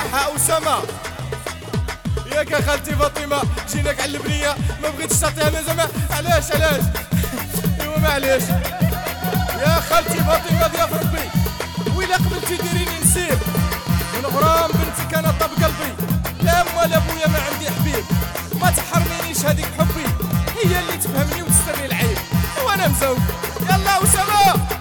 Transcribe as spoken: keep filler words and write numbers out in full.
ها أسامة ياك يا خالتي فاطمة جيناك على البنية ما بغيتش تعطيها انا زعما علاش علاش ايوا معليش يا خالتي فاطمة ضياف ربي ويلا قبلتي ديريني نسيب من غرام بنتك انا طاب قلبي لا أم ولا بويا ما عندي حبيب ما تحرمينيش هذيك حبي هي اللي تفهمني وتسترني العيب وانا مزوج يلا أسامة